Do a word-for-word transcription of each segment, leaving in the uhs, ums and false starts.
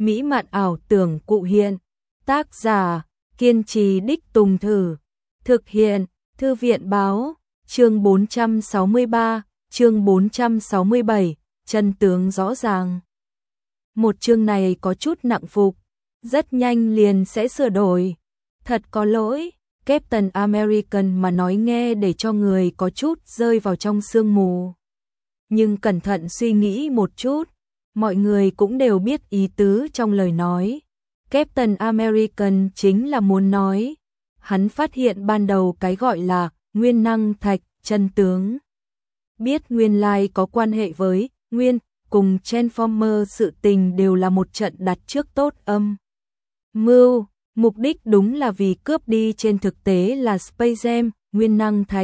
mỹ mạn ảo tưởng cụ hiện. Tác giả, kiên trì đích tùng thử. Thực hiện, Thư viện báo, chương bốn trăm sáu mươi ba, chương bốn trăm sáu mươi bảy, chân tướng rõ ràng. Một chương này có chút nặng phục, rất nhanh liền sẽ sửa đổi. Thật có lỗi, Captain American mà nói nghe để cho người có chút rơi vào trong sương mù. Nhưng cẩn thận suy nghĩ một chút, mọi người cũng đều biết ý tứ trong lời nói. Captain American chính là muốn nói, hắn phát hiện ban đầu cái gọi là nguyên năng thạch chân tướng. Biết nguyên lai có quan hệ với nguyên cùng Transformer, sự tình đều là một trận đặt trước tốt âm mưu, mục đích đúng là vì cướp đi trên thực tế là Space Gem, nguyên năng thạch.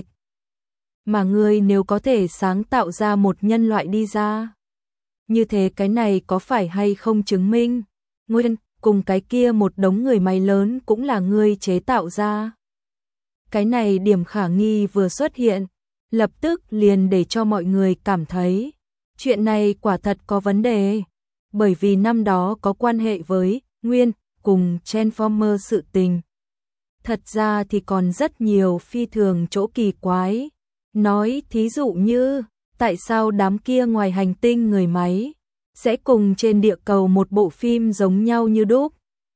Mà người nếu có thể sáng tạo ra một nhân loại đi ra, như thế cái này có phải hay không chứng minh nguyên cùng cái kia một đống người máy lớn cũng là ngươi chế tạo ra. Cái này điểm khả nghi vừa xuất hiện, lập tức liền để cho mọi người cảm thấy chuyện này quả thật có vấn đề, bởi vì năm đó có quan hệ với nguyên cùng Transformer sự tình. Thật ra thì còn rất nhiều phi thường chỗ kỳ quái. Nói thí dụ như, tại sao đám kia ngoài hành tinh người máy sẽ cùng trên địa cầu một bộ phim giống nhau như đúc?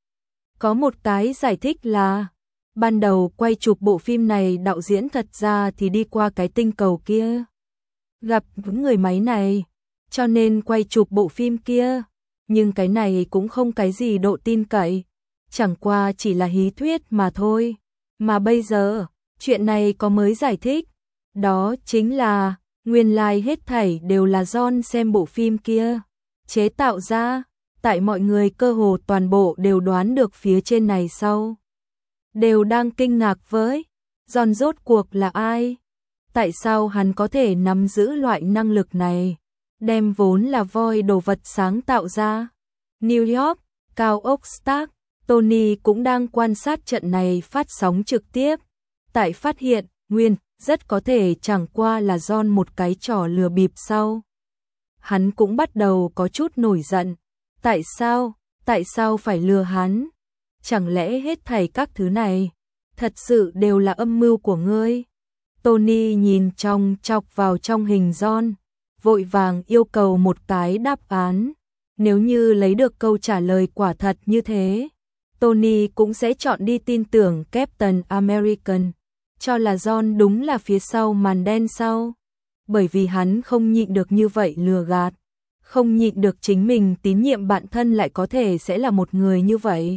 Có một cái giải thích là, ban đầu quay chụp bộ phim này đạo diễn thật ra thì đi qua cái tinh cầu kia, gặp những người máy này, cho nên quay chụp bộ phim kia. Nhưng cái này cũng không cái gì độ tin cậy, chẳng qua chỉ là hí thuyết mà thôi. Mà bây giờ, chuyện này có mới giải thích, đó chính là nguyên lai hết thảy đều là John xem bộ phim kia chế tạo ra. Tại mọi người cơ hồ toàn bộ đều đoán được phía trên này sau, đều đang kinh ngạc với John rốt cuộc là ai, tại sao hắn có thể nắm giữ loại năng lực này, đem vốn là voi đồ vật sáng tạo ra. New York, cao ốc Stark, Tony cũng đang quan sát trận này phát sóng trực tiếp. Tại phát hiện nguyên rất có thể chẳng qua là John một cái trò lừa bịp sau, hắn cũng bắt đầu có chút nổi giận. Tại sao, tại sao phải lừa hắn? Chẳng lẽ hết thảy các thứ này thật sự đều là âm mưu của ngươi? Tony nhìn trong chọc vào trong hình John, vội vàng yêu cầu một cái đáp án. Nếu như lấy được câu trả lời quả thật như thế, Tony cũng sẽ chọn đi tin tưởng Captain American, cho là John đúng là phía sau màn đen sau. Bởi vì hắn không nhịn được như vậy lừa gạt, không nhịn được chính mình tín nhiệm bản thân lại có thể sẽ là một người như vậy.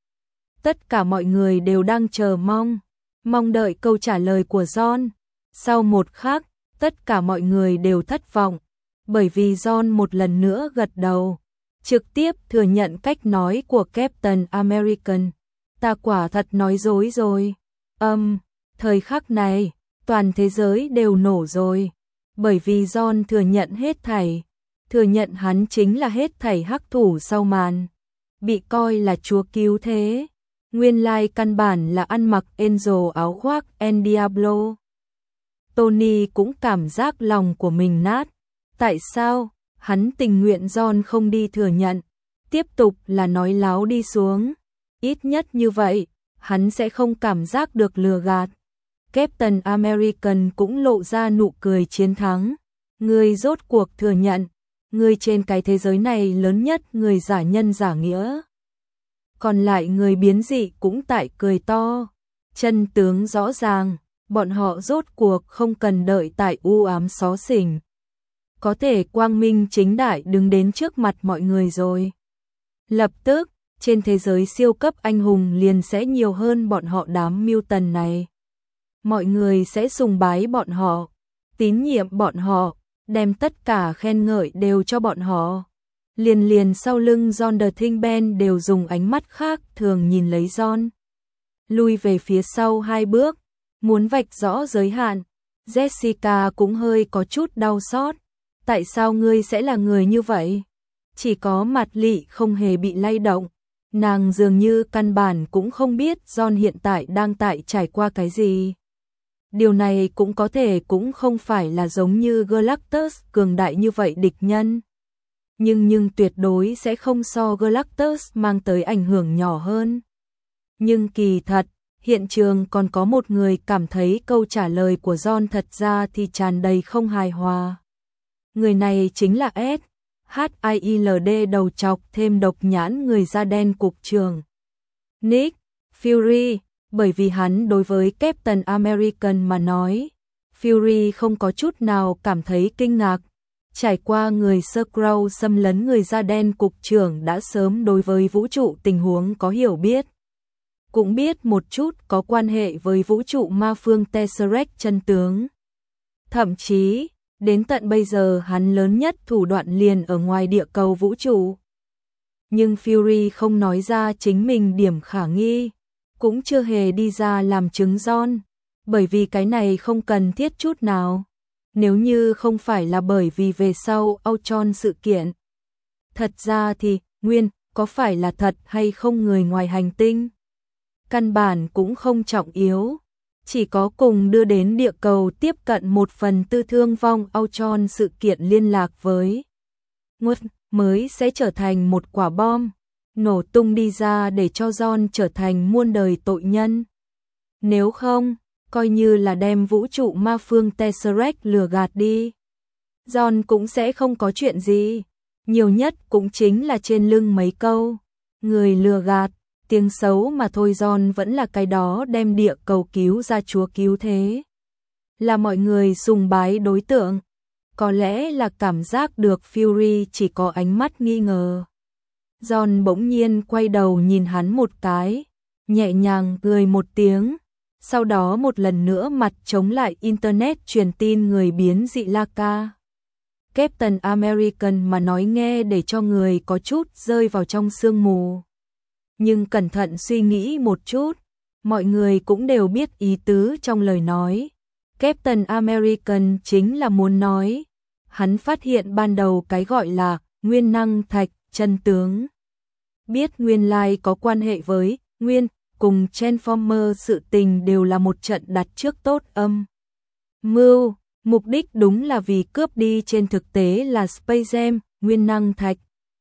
Tất cả mọi người đều đang chờ mong, mong đợi câu trả lời của John. Sau một khắc, tất cả mọi người đều thất vọng, bởi vì John một lần nữa gật đầu, trực tiếp thừa nhận cách nói của Captain American. Ta quả thật nói dối rồi. Âm, um, thời khắc này, toàn thế giới đều nổ rồi, bởi vì John thừa nhận hết thảy, thừa nhận hắn chính là hết thảy hắc thủ sau màn, bị coi là chúa cứu thế. Nguyên lai căn bản là ăn mặc Angel áo khoác El Diablo. Tony cũng cảm giác lòng của mình nát. Tại sao? Hắn tình nguyện John không đi thừa nhận, tiếp tục là nói láo đi xuống. Ít nhất như vậy, hắn sẽ không cảm giác được lừa gạt. Captain American cũng lộ ra nụ cười chiến thắng. Ngươi rốt cuộc thừa nhận, ngươi trên cái thế giới này lớn nhất người giả nhân giả nghĩa. Còn lại người biến dị cũng tại cười to. Chân tướng rõ ràng, bọn họ rốt cuộc không cần đợi tại u ám xó xỉnh, có thể quang minh chính đại đứng đến trước mặt mọi người rồi. Lập tức, trên thế giới siêu cấp anh hùng liền sẽ nhiều hơn bọn họ đám mutant này. Mọi người sẽ sùng bái bọn họ, tín nhiệm bọn họ, đem tất cả khen ngợi đều cho bọn họ. Liền liền sau lưng John the Thing Ben đều dùng ánh mắt khác thường nhìn lấy John. Lui về phía sau hai bước, muốn vạch rõ giới hạn. Jessica cũng hơi có chút đau xót. Tại sao ngươi sẽ là người như vậy? Chỉ có mặt lị không hề bị lay động. Nàng dường như căn bản cũng không biết John hiện tại đang tại trải qua cái gì. Điều này cũng có thể cũng không phải là giống như Galactus cường đại như vậy địch nhân. nhưng nhưng tuyệt đối sẽ không so Galactus mang tới ảnh hưởng nhỏ hơn. Nhưng kỳ thật, hiện trường còn có một người cảm thấy câu trả lời của John thật ra thì tràn đầy không hài hòa. Người này chính là S. H I L D đầu chọc thêm độc nhãn người da đen cục trưởng Nick Fury, bởi vì hắn đối với Captain American mà nói, Fury không có chút nào cảm thấy kinh ngạc. Trải qua người Skrull xâm lấn người da đen cục trưởng đã sớm đối với vũ trụ tình huống có hiểu biết. Cũng biết một chút có quan hệ với vũ trụ ma phương Tesseract chân tướng. Thậm chí, đến tận bây giờ hắn lớn nhất thủ đoạn liền ở ngoài địa cầu vũ trụ. Nhưng Fury không nói ra chính mình điểm khả nghi, cũng chưa hề đi ra làm chứng John, bởi vì cái này không cần thiết chút nào. Nếu như không phải là bởi vì về sau Ultron sự kiện. Thật ra thì, nguyên, có phải là thật hay không người ngoài hành tinh? Căn bản cũng không trọng yếu. Chỉ có cùng đưa đến địa cầu tiếp cận một phần tư thương vong Ultron sự kiện liên lạc với Nguất mới sẽ trở thành một quả bom, nổ tung đi ra để cho John trở thành muôn đời tội nhân. Nếu không, coi như là đem vũ trụ ma phương Tesseract lừa gạt đi, John cũng sẽ không có chuyện gì. Nhiều nhất cũng chính là trên lưng mấy câu người lừa gạt, tiếng xấu mà thôi. John vẫn là cái đó đem địa cầu cứu ra chúa cứu thế. Là mọi người sùng bái đối tượng. Có lẽ là cảm giác được Fury chỉ có ánh mắt nghi ngờ. John bỗng nhiên quay đầu nhìn hắn một cái, nhẹ nhàng cười một tiếng. Sau đó một lần nữa mặt chống lại Internet truyền tin người biến dị Laka. Captain American mà nói nghe để cho người có chút rơi vào trong sương mù. Nhưng cẩn thận suy nghĩ một chút, mọi người cũng đều biết ý tứ trong lời nói. Captain American chính là muốn nói, hắn phát hiện ban đầu cái gọi là nguyên năng thạch chân tướng. Biết nguyên lai có quan hệ với nguyên cùng Transformer sự tình đều là một trận đặt trước tốt âm mưu, mục đích đúng là vì cướp đi trên thực tế là Space Gem, nguyên năng thạch.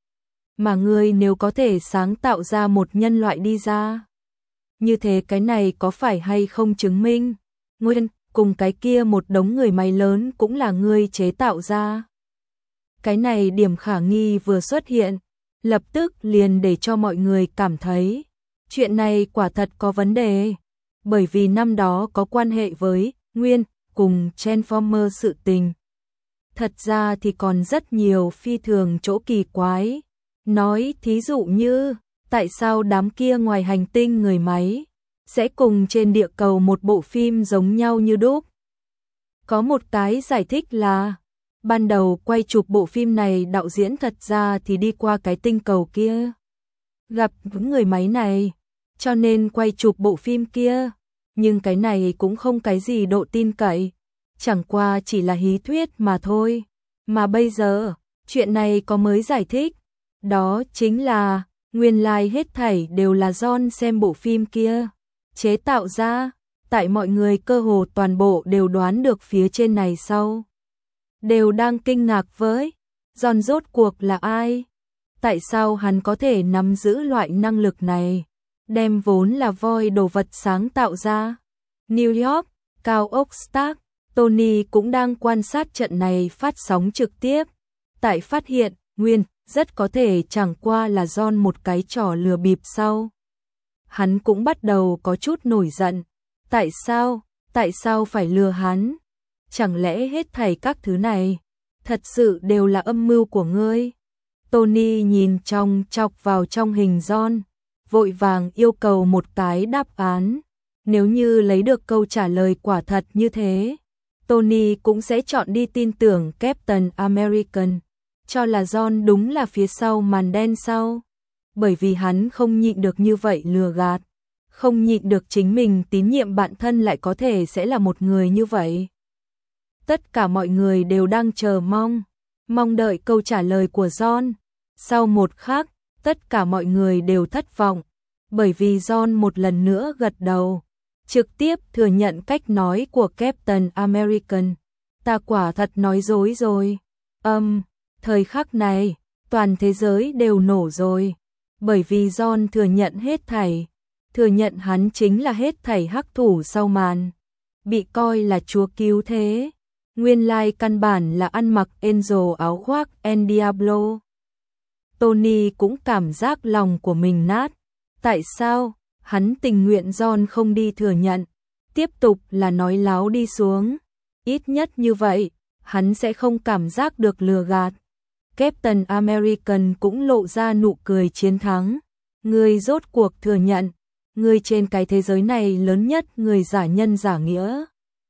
Mà ngươi nếu có thể sáng tạo ra một nhân loại đi ra, như thế cái này có phải hay không chứng minh nguyên cùng cái kia một đống người máy lớn cũng là ngươi chế tạo ra. Cái này điểm khả nghi vừa xuất hiện, lập tức liền để cho mọi người cảm thấy chuyện này quả thật có vấn đề, bởi vì năm đó có quan hệ với nguyên cùng Transformer sự tình. Thật ra thì còn rất nhiều phi thường chỗ kỳ quái. Nói thí dụ như, tại sao đám kia ngoài hành tinh người máy sẽ cùng trên địa cầu một bộ phim giống nhau như đúc? Có một cái giải thích là, ban đầu quay chụp bộ phim này đạo diễn thật ra thì đi qua cái tinh cầu kia, gặp những người máy này, cho nên quay chụp bộ phim kia. Nhưng cái này cũng không cái gì độ tin cậy, chẳng qua chỉ là hí thuyết mà thôi. Mà bây giờ, chuyện này có mới giải thích, đó chính là nguyên lai hết thảy đều là John xem bộ phim kia chế tạo ra. Tại mọi người cơ hồ toàn bộ đều đoán được phía trên này sau, đều đang kinh ngạc với John rốt cuộc là ai? Tại sao hắn có thể nắm giữ loại năng lực này, đem vốn là voi đồ vật sáng tạo ra? New York, cao ốc Stark, Tony cũng đang quan sát trận này phát sóng trực tiếp. Tại phát hiện, nguyên, rất có thể chẳng qua là John một cái trò lừa bịp sau. Hắn cũng bắt đầu có chút nổi giận. Tại sao? Tại sao phải lừa hắn? Chẳng lẽ hết thảy các thứ này thật sự đều là âm mưu của ngươi? Tony nhìn trong chọc vào trong hình John, vội vàng yêu cầu một cái đáp án. Nếu như lấy được câu trả lời quả thật như thế, Tony cũng sẽ chọn đi tin tưởng Captain American, cho là John đúng là phía sau màn đen sau. Bởi vì hắn không nhịn được như vậy lừa gạt, không nhịn được chính mình tín nhiệm bạn thân lại có thể sẽ là một người như vậy. Tất cả mọi người đều đang chờ mong, mong đợi câu trả lời của John. Sau một khắc, tất cả mọi người đều thất vọng, bởi vì John một lần nữa gật đầu, trực tiếp thừa nhận cách nói của Captain American. Ta quả thật nói dối rồi. Âm, um, thời khắc này, toàn thế giới đều nổ rồi, bởi vì John thừa nhận hết thảy, thừa nhận hắn chính là hết thảy hắc thủ sau màn, bị coi là chúa cứu thế. Nguyên lai căn bản là ăn mặc Angel áo khoác El Diablo. Tony cũng cảm giác lòng của mình nát. Tại sao? Hắn tình nguyện John không đi thừa nhận, tiếp tục là nói láo đi xuống. Ít nhất như vậy, hắn sẽ không cảm giác được lừa gạt. Captain American cũng lộ ra nụ cười chiến thắng. Người rốt cuộc thừa nhận, người trên cái thế giới này lớn nhất người giả nhân giả nghĩa.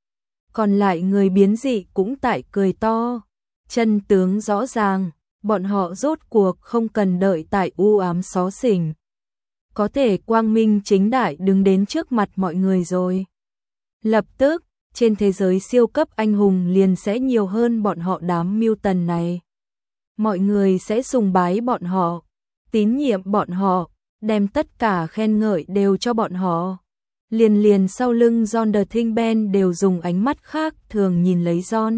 Còn lại người biến dị cũng tại cười to. Chân tướng rõ ràng, bọn họ rốt cuộc không cần đợi tại u ám xó xỉnh. Có thể quang minh chính đại đứng đến trước mặt mọi người rồi. Lập tức, trên thế giới siêu cấp anh hùng liền sẽ nhiều hơn bọn họ đám mutant này. Mọi người sẽ sùng bái bọn họ, tín nhiệm bọn họ, đem tất cả khen ngợi đều cho bọn họ. Liền liền sau lưng John the Thing Ben đều dùng ánh mắt khác thường nhìn lấy John.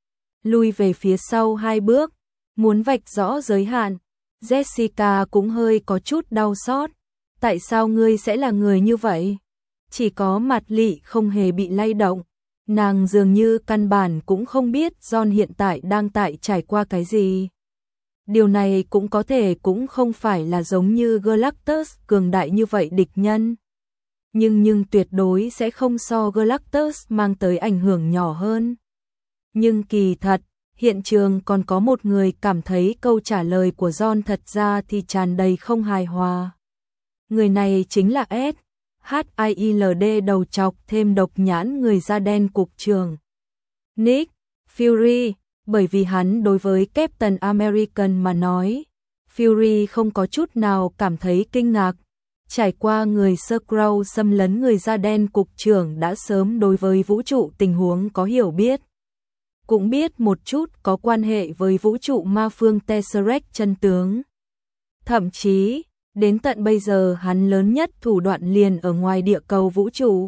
Lui về phía sau hai bước, muốn vạch rõ giới hạn. Jessica cũng hơi có chút đau xót. Tại sao ngươi sẽ là người như vậy? Chỉ có mặt lị không hề bị lay động. Nàng dường như căn bản cũng không biết John hiện tại đang tại trải qua cái gì. Điều này cũng có thể cũng không phải là giống như Galactus cường đại như vậy địch nhân. Nhưng nhưng tuyệt đối sẽ không so Galactus mang tới ảnh hưởng nhỏ hơn. Nhưng kỳ thật, hiện trường còn có một người cảm thấy câu trả lời của John thật ra thì tràn đầy không hài hòa. Người này chính là Ed, hát i lờ đê đầu chọc thêm độc nhãn người da đen cục trưởng. Nick Fury, bởi vì hắn đối với Captain American mà nói, Fury không có chút nào cảm thấy kinh ngạc. Trải qua người Skrull xâm lấn người da đen cục trưởng đã sớm đối với vũ trụ tình huống có hiểu biết. Cũng biết một chút có quan hệ với vũ trụ ma phương Tesseract chân tướng. Thậm chí, đến tận bây giờ hắn lớn nhất thủ đoạn liền ở ngoài địa cầu vũ trụ.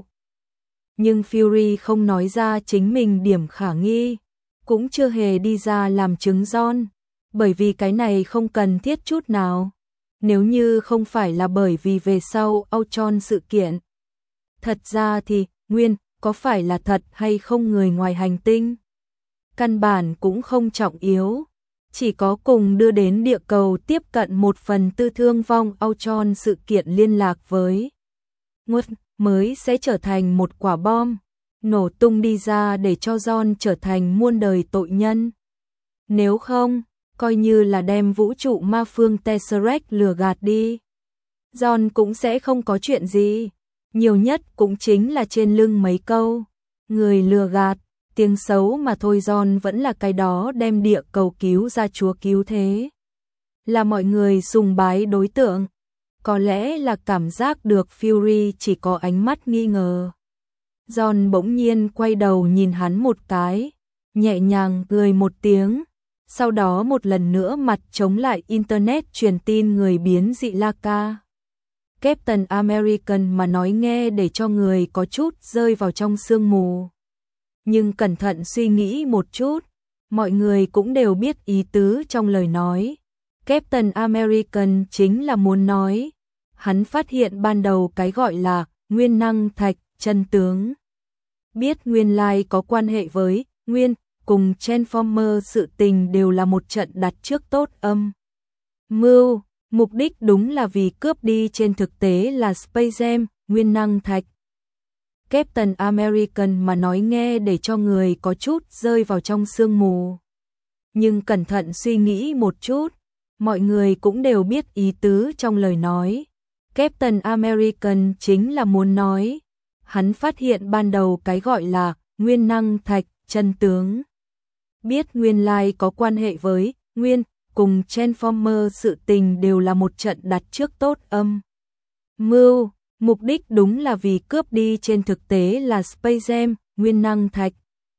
Nhưng Fury không nói ra chính mình điểm khả nghi, cũng chưa hề đi ra làm chứng John, bởi vì cái này không cần thiết chút nào. Nếu như không phải là bởi vì về sau Ultron sự kiện. Thật ra thì, nguyên, có phải là thật hay không người ngoài hành tinh? Căn bản cũng không trọng yếu. Chỉ có cùng đưa đến địa cầu tiếp cận một phần tư thương vong Ultron sự kiện liên lạc với Nguất mới sẽ trở thành một quả bom, nổ tung đi ra để cho John trở thành muôn đời tội nhân. Nếu không, coi như là đem vũ trụ ma phương Tesseract lừa gạt đi, John cũng sẽ không có chuyện gì. Nhiều nhất cũng chính là trên lưng mấy câu người lừa gạt, tiếng xấu mà thôi. John vẫn là cái đó đem địa cầu cứu ra chúa cứu thế, là mọi người sùng bái đối tượng. Có lẽ là cảm giác được Fury chỉ có ánh mắt nghi ngờ. John bỗng nhiên quay đầu nhìn hắn một cái, nhẹ nhàng cười một tiếng. Sau đó một lần nữa mặt chống lại Internet truyền tin người biến dị Laka. Captain American mà nói nghe để cho người có chút rơi vào trong sương mù. Nhưng cẩn thận suy nghĩ một chút, mọi người cũng đều biết ý tứ trong lời nói. Captain American chính là muốn nói, hắn phát hiện ban đầu cái gọi là nguyên năng thạch chân tướng. Biết nguyên lai có quan hệ với nguyên cùng Transformer sự tình đều là một trận đặt trước tốt âm mưu, mục đích đúng là vì cướp đi trên thực tế là Space Gem, nguyên năng thạch. Captain American mà nói nghe để cho người có chút rơi vào trong sương mù. Nhưng cẩn thận suy nghĩ một chút, mọi người cũng đều biết ý tứ trong lời nói. Captain American chính là muốn nói, hắn phát hiện ban đầu cái gọi là nguyên năng thạch chân tướng. Biết nguyên lai có quan hệ với nguyên cùng Transformer sự tình đều là một trận đặt trước tốt âm mưu, mục đích đúng là vì cướp đi trên thực tế là Space Gem, nguyên năng thạch.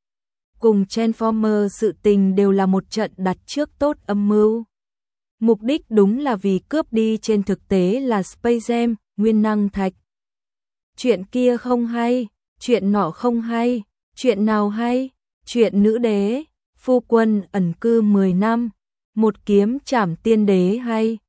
Cùng Transformer sự tình đều là một trận đặt trước tốt âm mưu. Mục đích đúng là vì cướp đi trên thực tế là Space Gem, nguyên năng thạch. Chuyện kia không hay, chuyện nọ không hay, chuyện nào hay? Chuyện nữ đế, phu quân ẩn cư mười năm, một kiếm trảm tiên đế hay